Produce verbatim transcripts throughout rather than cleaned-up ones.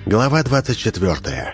Глава двадцать четвертая.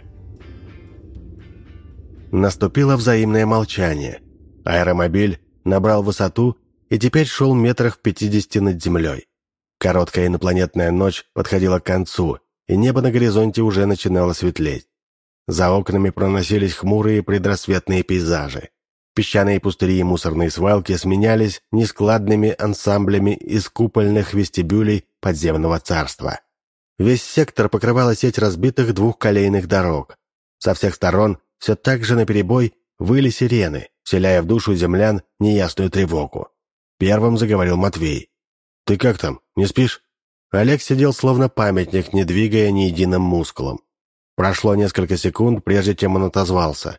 Наступило взаимное молчание. Аэромобиль набрал высоту и теперь шел метрах в пятидесяти над землей. Короткая инопланетная ночь подходила к концу, и небо на горизонте уже начинало светлеть. За окнами проносились хмурые предрассветные пейзажи. Песчаные пустыри и мусорные свалки сменялись нескладными ансамблями из купольных вестибюлей подземного царства. Весь сектор покрывала сеть разбитых двухколейных дорог. Со всех сторон все так же наперебой выли сирены, вселяя в душу землян неясную тревогу. Первым заговорил Матвей. «Ты как там, не спишь?» Олег сидел словно памятник, не двигая ни единым мускулом. Прошло несколько секунд, прежде чем он отозвался.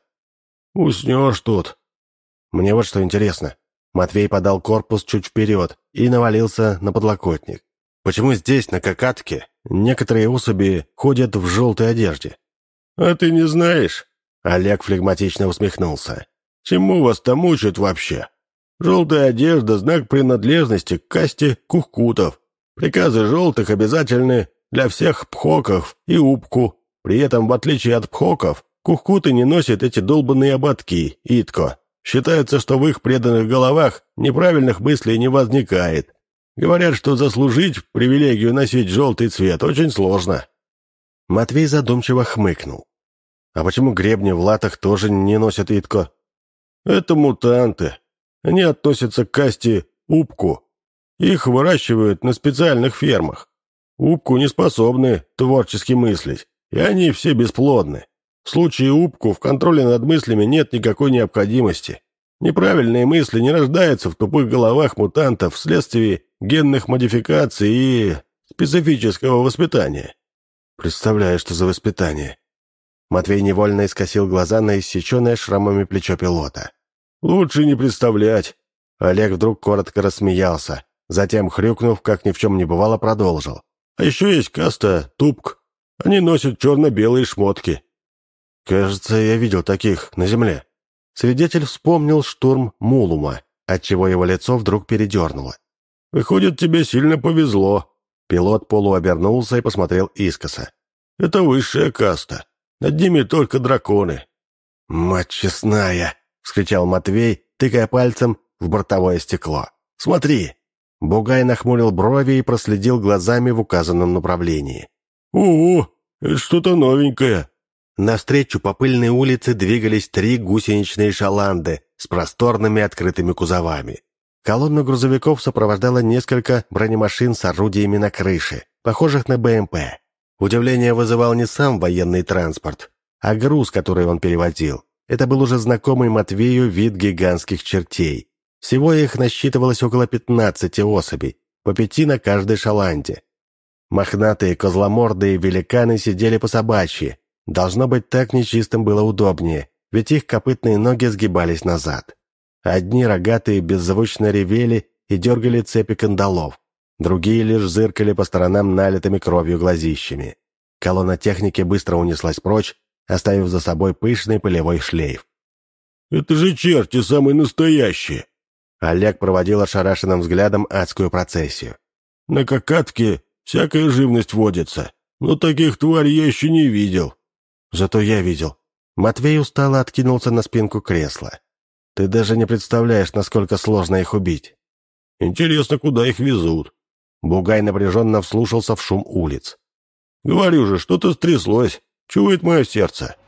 «Уснешь тут». «Мне вот что интересно». Матвей подал корпус чуть вперед и навалился на подлокотник. «Почему здесь, на Кокатке, некоторые особи ходят в желтой одежде?» «А ты не знаешь?» Олег флегматично усмехнулся. «Чему вас там учат вообще? Желтая одежда – знак принадлежности к касте кухкутов. Приказы желтых обязательны для всех пхоков и упку. При этом, в отличие от пхоков, кухкуты не носят эти долбанные ободки, итко. Считается, что в их преданных головах неправильных мыслей не возникает. Говорят, что заслужить привилегию носить желтый цвет очень сложно». Матвей задумчиво хмыкнул. «А почему гребни в латах тоже не носят итко?» «Это мутанты. Они относятся к касте упку. Их выращивают на специальных фермах. Упку не способны творчески мыслить, и они все бесплодны. В случае упку в контроле над мыслями нет никакой необходимости. Неправильные мысли не рождаются в тупых головах мутантов вследствие генных модификаций и специфического воспитания». «Представляю, что за воспитание». Матвей невольно искосил глаза на иссеченное шрамами плечо пилота. «Лучше не представлять». Олег вдруг коротко рассмеялся, затем, хрюкнув, как ни в чем не бывало, продолжил. «А еще есть каста тупк. Они носят черно-белые шмотки». «Кажется, я видел таких на земле». Свидетель вспомнил штурм Мулума, отчего его лицо вдруг передернуло. «Выходит, тебе сильно повезло». Пилот полуобернулся и посмотрел искоса. «Это высшая каста. Над ними только драконы». «Мать честная!» — вскричал Матвей, тыкая пальцем в бортовое стекло. «Смотри!» Бугай нахмурил брови и проследил глазами в указанном направлении. «Ого, это что-то новенькое!» Навстречу по пыльной улице двигались три гусеничные шаланды с просторными открытыми кузовами. Колонну грузовиков сопровождало несколько бронемашин с орудиями на крыше, похожих на БМП. Удивление вызывал не сам военный транспорт, а груз, который он перевозил. Это был уже знакомый Матвею вид гигантских чертей. Всего их насчитывалось около пятнадцати особей, по пяти на каждой шаланде. Мохнатые козломордые великаны сидели по собачьи. Должно быть, так нечистым было удобнее, ведь их копытные ноги сгибались назад. Одни рогатые беззвучно ревели и дергали цепи кандалов, другие лишь зыркали по сторонам налитыми кровью глазищами. Колонна техники быстро унеслась прочь, оставив за собой пышный полевой шлейф. «Это же черти самые настоящие!» Олег проводил ошарашенным взглядом адскую процессию. «На Кокатке всякая живность водится, но таких тварей я еще не видел». «Зато я видел». Матвей устало откинулся на спинку кресла. «Ты даже не представляешь, насколько сложно их убить». «Интересно, куда их везут?» Бугай напряженно вслушался в шум улиц. «Говорю же, что-то стряслось. Чует мое сердце».